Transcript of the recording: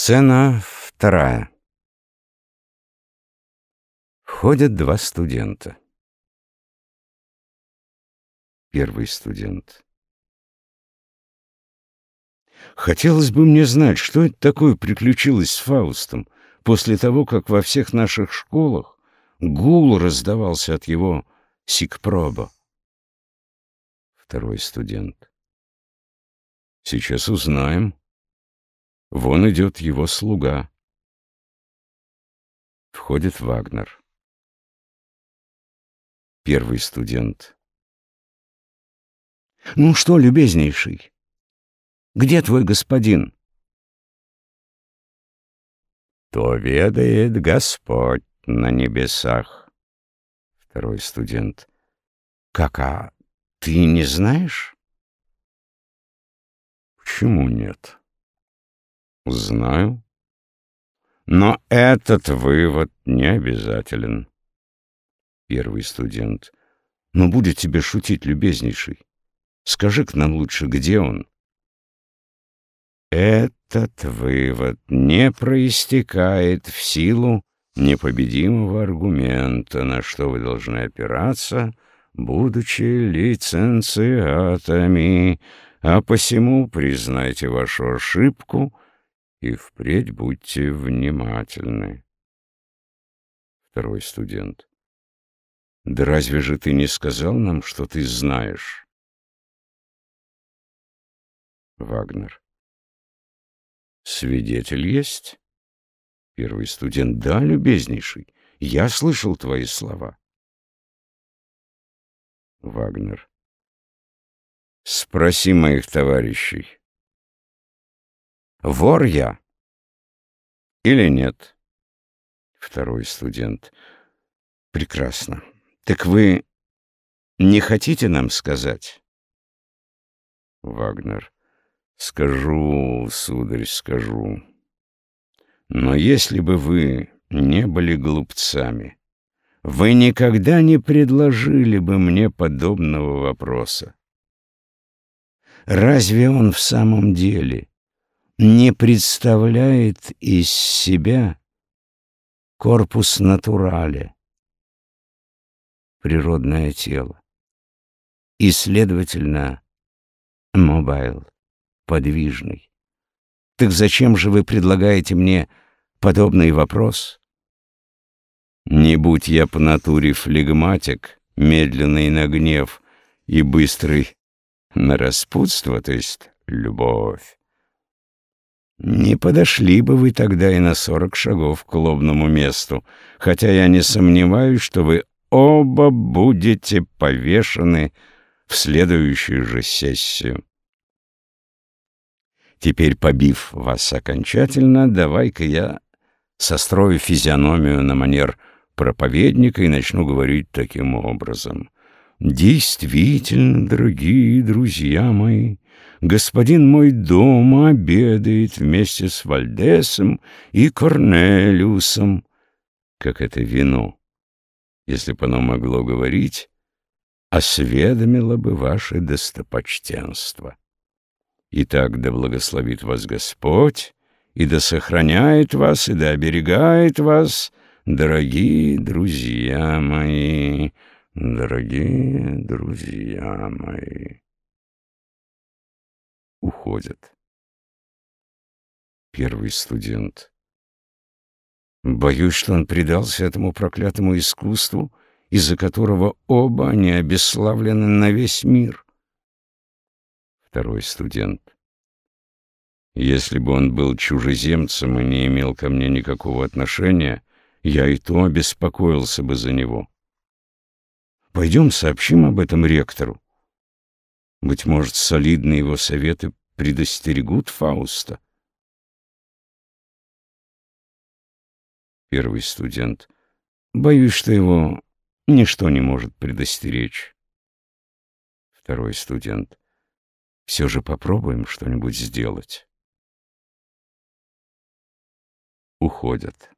Сцена вторая. Входят два студента. Первый студент. Хотелось бы мне знать, что это такое приключилось с Фаустом после того, как во всех наших школах гул раздавался от его сикпроба. Второй студент. Сейчас узнаем. Вон идет его слуга. Входит Вагнер. Первый студент. Ну что, любезнейший, где твой господин? То ведает Господь на небесах. Второй студент. Как, а ты не знаешь? Почему нет? Знаю. Но этот вывод не обязателен. Первый студент. Но будет тебе шутить, любезнейший. Скажи-ка нам лучше, где он? Этот вывод не проистекает в силу непобедимого аргумента, на что вы должны опираться, будучи лицензиатами, а посему признайте вашу ошибку и впредь будьте внимательны. Второй студент. Да разве же ты не сказал нам, что ты знаешь? Вагнер. Свидетель есть? Первый студент. Да, любезнейший, я слышал твои слова. Вагнер. Спроси моих товарищей. Вор я или нет? Второй студент. Прекрасно. Так вы не хотите нам сказать? Вагнер. Скажу, сударь, скажу. Но если бы вы не были глупцами, вы никогда не предложили бы мне подобного вопроса. Разве он в самом деле не представляет из себя корпус натурале, природное тело, и, следовательно, мобайл, подвижный? Так зачем же вы предлагаете мне подобный вопрос? Не будь я по натуре флегматик, медленный на гнев и быстрый на распутство, то есть любовь, не подошли бы вы тогда и на 40 шагов к лобному месту, хотя я не сомневаюсь, что вы оба будете повешены в следующую же сессию. Теперь, побив вас окончательно, давай-ка я сострою физиономию на манер проповедника и начну говорить таким образом. Действительно, дорогие друзья мои, господин мой дома обедает вместе с Вальдесом и Корнелиусом, как это вино, если бы оно могло говорить, осведомило бы ваше достопочтенство. Итак, да благословит вас Господь, и да сохраняет вас, и да оберегает вас, дорогие друзья мои, дорогие друзья мои. Уходят. Первый студент. Боюсь, что он предался этому проклятому искусству, из-за которого оба они обесславлены на весь мир. Второй студент. Если бы он был чужеземцем и не имел ко мне никакого отношения, я и то обеспокоился бы за него. Пойдем сообщим об этом ректору. Быть может, солидные его советы предостерегут Фауста. Первый студент. Боюсь, что его ничто не может предостеречь. Второй студент. Все же попробуем что-нибудь сделать. Уходят.